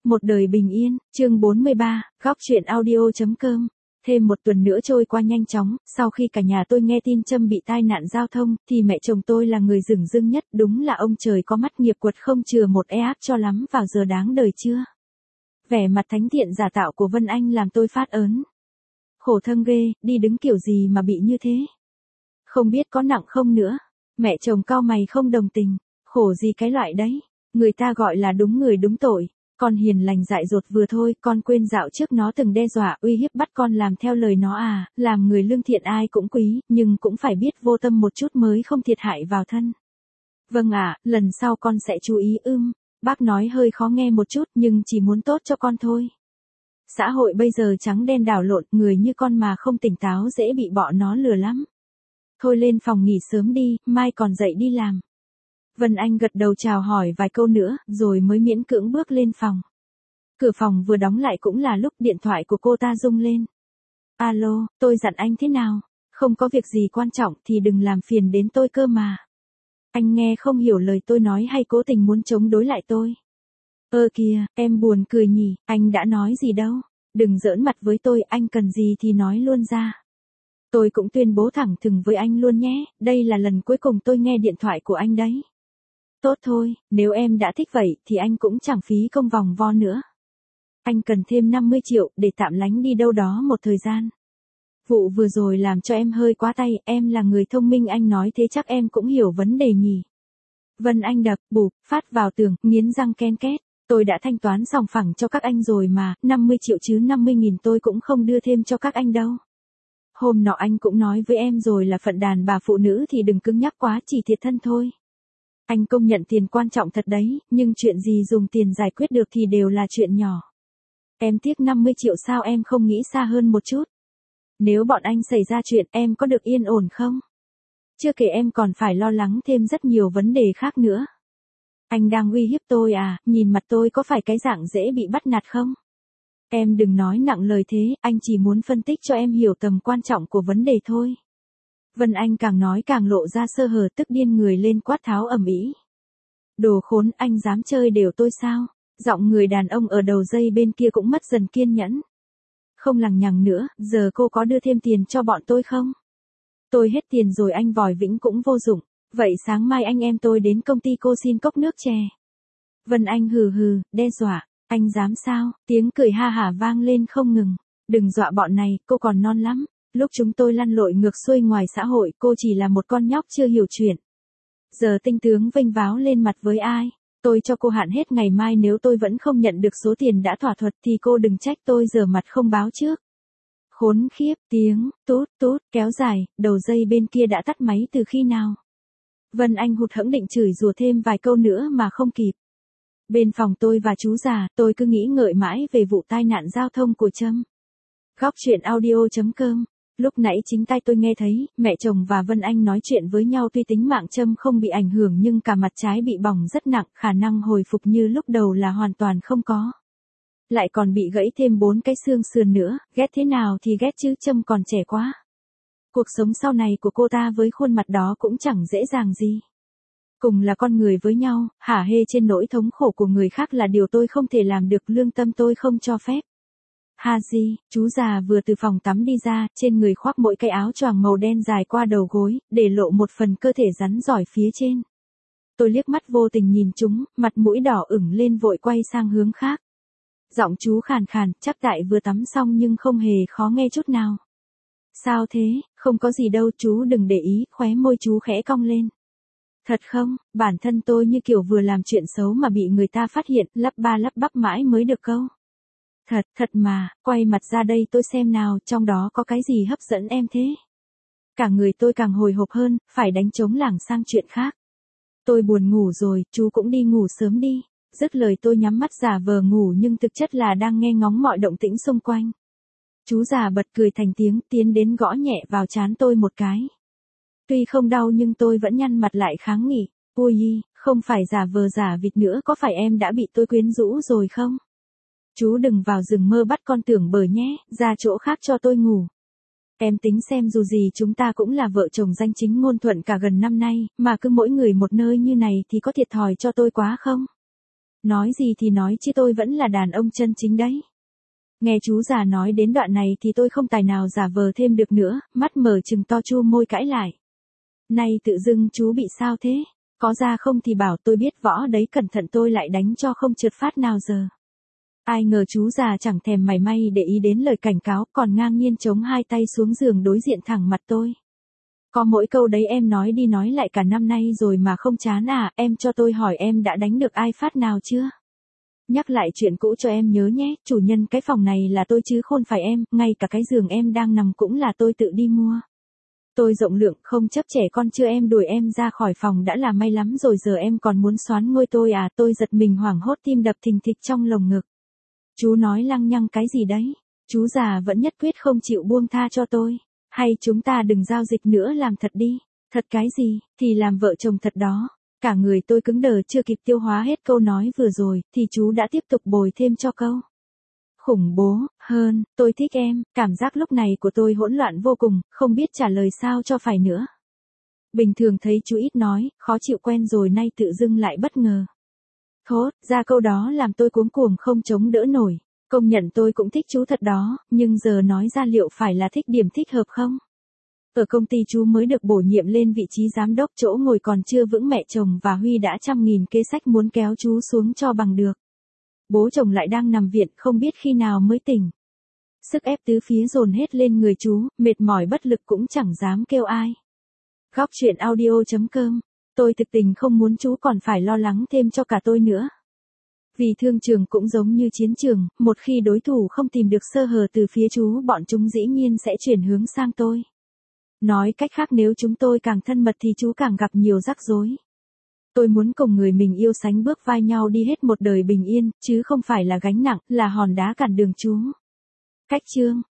Một đời bình yên, chương 43, góc truyện audio.com. Thêm một tuần nữa trôi qua nhanh chóng, sau khi cả nhà tôi nghe tin Trâm bị tai nạn giao thông, thì mẹ chồng tôi là người dửng dưng nhất, đúng là ông trời có mắt nghiệp quật không chừa một ác cho lắm vào giờ đáng đời chưa. Vẻ mặt thánh thiện giả tạo của Vân Anh làm tôi phát ớn. Khổ thân ghê, đi đứng kiểu gì mà bị như thế. Không biết có nặng không nữa. Mẹ chồng cau mày không đồng tình, khổ gì cái loại đấy, người ta gọi là đúng người đúng tội. Con hiền lành dại dột vừa thôi, con quên dạo trước nó từng đe dọa uy hiếp bắt con làm theo lời nó à, làm người lương thiện ai cũng quý, nhưng cũng phải biết vô tâm một chút mới không thiệt hại vào thân. Vâng ạ, lần sau con sẽ chú ý. Bác nói hơi khó nghe một chút nhưng chỉ muốn tốt cho con thôi. Xã hội bây giờ trắng đen đảo lộn, người như con mà không tỉnh táo dễ bị bọn nó lừa lắm. Thôi lên phòng nghỉ sớm đi, mai còn dậy đi làm. Vân Anh gật đầu chào hỏi vài câu nữa, rồi mới miễn cưỡng bước lên phòng. Cửa phòng vừa đóng lại cũng là lúc điện thoại của cô ta rung lên. Alo, tôi dặn anh thế nào? Không có việc gì quan trọng thì đừng làm phiền đến tôi cơ mà. Anh nghe không hiểu lời tôi nói hay cố tình muốn chống đối lại tôi? Kìa, em buồn cười nhỉ, anh đã nói gì đâu. Đừng giỡn mặt với tôi, anh cần gì thì nói luôn ra. Tôi cũng tuyên bố thẳng thừng với anh luôn nhé, đây là lần cuối cùng tôi nghe điện thoại của anh đấy. Tốt thôi, nếu em đã thích vậy thì anh cũng chẳng phí công vòng vo nữa. Anh cần thêm 50 triệu để tạm lánh đi đâu đó một thời gian. Vụ vừa rồi làm cho em hơi quá tay, em là người thông minh, anh nói thế chắc em cũng hiểu vấn đề nhỉ. Vân Anh đập, bụp, phát vào tường, nghiến răng ken két. Tôi đã thanh toán sòng phẳng cho các anh rồi mà, 50 triệu chứ 50.000 tôi cũng không đưa thêm cho các anh đâu. Hôm nọ anh cũng nói với em rồi là phận đàn bà phụ nữ thì đừng cứng nhắc quá, chỉ thiệt thân thôi. Anh công nhận tiền quan trọng thật đấy, nhưng chuyện gì dùng tiền giải quyết được thì đều là chuyện nhỏ. Em tiếc 50 triệu sao em không nghĩ xa hơn một chút? Nếu bọn anh xảy ra chuyện em có được yên ổn không? Chưa kể em còn phải lo lắng thêm rất nhiều vấn đề khác nữa. Anh đang uy hiếp tôi à, nhìn mặt tôi có phải cái dạng dễ bị bắt nạt không? Em đừng nói nặng lời thế, anh chỉ muốn phân tích cho em hiểu tầm quan trọng của vấn đề thôi. Vân Anh càng nói càng lộ ra sơ hở, tức điên người lên quát tháo ầm ĩ. Đồ khốn, anh dám chơi đều tôi sao? Giọng người đàn ông ở đầu dây bên kia cũng mất dần kiên nhẫn. Không lằng nhằng nữa, giờ cô có đưa thêm tiền cho bọn tôi không? Tôi hết tiền rồi, anh vòi vĩnh cũng vô dụng. Vậy sáng mai anh em tôi đến công ty cô xin cốc nước chè. Vân Anh hừ hừ, đe dọa. Anh dám sao? Tiếng cười ha hả vang lên không ngừng. Đừng dọa bọn này, cô còn non lắm. Lúc chúng tôi lăn lội ngược xuôi ngoài xã hội, cô chỉ là một con nhóc chưa hiểu chuyện. Giờ tinh tướng vênh váo lên mặt với ai? Tôi cho cô hạn hết ngày mai, nếu tôi vẫn không nhận được số tiền đã thỏa thuận thì cô đừng trách tôi giờ mặt không báo trước. Khốn khiếp, tiếng tút tút kéo dài, đầu dây bên kia đã tắt máy từ khi nào? Vân Anh hụt hẫng định chửi rủa thêm vài câu nữa mà không kịp. Bên phòng tôi và chú già, tôi cứ nghĩ ngợi mãi về vụ tai nạn giao thông của Trâm. Góc truyện audio.com. Lúc nãy chính tai tôi nghe thấy, mẹ chồng và Vân Anh nói chuyện với nhau, tuy tính mạng Trâm không bị ảnh hưởng nhưng cả mặt trái bị bỏng rất nặng, khả năng hồi phục như lúc đầu là hoàn toàn không có. Lại còn bị gãy thêm 4 cái xương sườn nữa, ghét thế nào thì ghét chứ, Trâm còn trẻ quá. Cuộc sống sau này của cô ta với khuôn mặt đó cũng chẳng dễ dàng gì. Cùng là con người với nhau, hả hê trên nỗi thống khổ của người khác là điều tôi không thể làm được, lương tâm tôi không cho phép. Haji, chú già vừa từ phòng tắm đi ra, trên người khoác mỗi cái áo choàng màu đen dài qua đầu gối, để lộ một phần cơ thể rắn rỏi phía trên. Tôi liếc mắt vô tình nhìn chúng, mặt mũi đỏ ửng lên vội quay sang hướng khác. Giọng chú khàn khàn, chắc tại vừa tắm xong nhưng không hề khó nghe chút nào. Sao thế, không có gì đâu chú đừng để ý, khóe môi chú khẽ cong lên. Thật không, bản thân tôi như kiểu vừa làm chuyện xấu mà bị người ta phát hiện, lắp ba lắp bắp mãi mới được câu. Thật mà, quay mặt ra đây tôi xem nào, trong đó có cái gì hấp dẫn em thế? Cả người tôi càng hồi hộp hơn, phải đánh trống lảng sang chuyện khác. Tôi buồn ngủ rồi, chú cũng đi ngủ sớm đi. Dứt lời tôi nhắm mắt giả vờ ngủ nhưng thực chất là đang nghe ngóng mọi động tĩnh xung quanh. Chú già bật cười thành tiếng, tiến đến gõ nhẹ vào trán tôi một cái. Tuy không đau nhưng tôi vẫn nhăn mặt lại kháng nghị. Ui, không phải giả vờ giả vịt nữa, có phải em đã bị tôi quyến rũ rồi không? Chú đừng vào rừng mơ bắt con tưởng bờ nhé, ra chỗ khác cho tôi ngủ. Em tính xem, dù gì chúng ta cũng là vợ chồng danh chính ngôn thuận cả gần năm nay, mà cứ mỗi người một nơi như này thì có thiệt thòi cho tôi quá không? Nói gì thì nói chứ tôi vẫn là đàn ông chân chính đấy. Nghe chú già nói đến đoạn này thì tôi không tài nào giả vờ thêm được nữa, mắt mở trừng to chu môi cãi lại. Này tự dưng chú bị sao thế? Có ra không thì bảo tôi biết võ đấy, cẩn thận tôi lại đánh cho không trượt phát nào giờ. Ai ngờ chú già chẳng thèm mảy may để ý đến lời cảnh cáo, còn ngang nhiên chống hai tay xuống giường đối diện thẳng mặt tôi. Có mỗi câu đấy em nói đi nói lại cả năm nay rồi mà không chán à, em cho tôi hỏi em đã đánh được ai phát nào chưa? Nhắc lại chuyện cũ cho em nhớ nhé, chủ nhân cái phòng này là tôi chứ không phải em, ngay cả cái giường em đang nằm cũng là tôi tự đi mua. Tôi rộng lượng không chấp trẻ con, chưa em đuổi em ra khỏi phòng đã là may lắm rồi, giờ em còn muốn xoán ngôi tôi à? Tôi giật mình hoảng hốt, tim đập thình thịch trong lồng ngực. Chú nói lăng nhăng cái gì đấy? Chú già vẫn nhất quyết không chịu buông tha cho tôi. Hay chúng ta đừng giao dịch nữa, làm thật đi. Thật cái gì, thì làm vợ chồng thật đó. Cả người tôi cứng đờ, chưa kịp tiêu hóa hết câu nói vừa rồi, thì chú đã tiếp tục bồi thêm cho câu. Khủng bố, hơn, tôi thích em, cảm giác lúc này của tôi hỗn loạn vô cùng, không biết trả lời sao cho phải nữa. Bình thường thấy chú ít nói, khó chịu quen rồi, nay tự dưng lại bất ngờ. Thốt ra câu đó làm tôi cuống cuồng không chống đỡ nổi. Công nhận tôi cũng thích chú thật đó, nhưng giờ nói ra liệu phải là thích điểm thích hợp không? Ở công ty chú mới được bổ nhiệm lên vị trí giám đốc, chỗ ngồi còn chưa vững, mẹ chồng và Huy đã trăm nghìn kế sách muốn kéo chú xuống cho bằng được. Bố chồng lại đang nằm viện, không biết khi nào mới tỉnh. Sức ép tứ phía dồn hết lên người chú, mệt mỏi bất lực cũng chẳng dám kêu ai. Góc truyện audio.com. Tôi thực tình không muốn chú còn phải lo lắng thêm cho cả tôi nữa. Vì thương trường cũng giống như chiến trường, một khi đối thủ không tìm được sơ hở từ phía chú, bọn chúng dĩ nhiên sẽ chuyển hướng sang tôi. Nói cách khác, nếu chúng tôi càng thân mật thì chú càng gặp nhiều rắc rối. Tôi muốn cùng người mình yêu sánh bước vai nhau đi hết một đời bình yên, chứ không phải là gánh nặng, là hòn đá cản đường chú. Cách chương.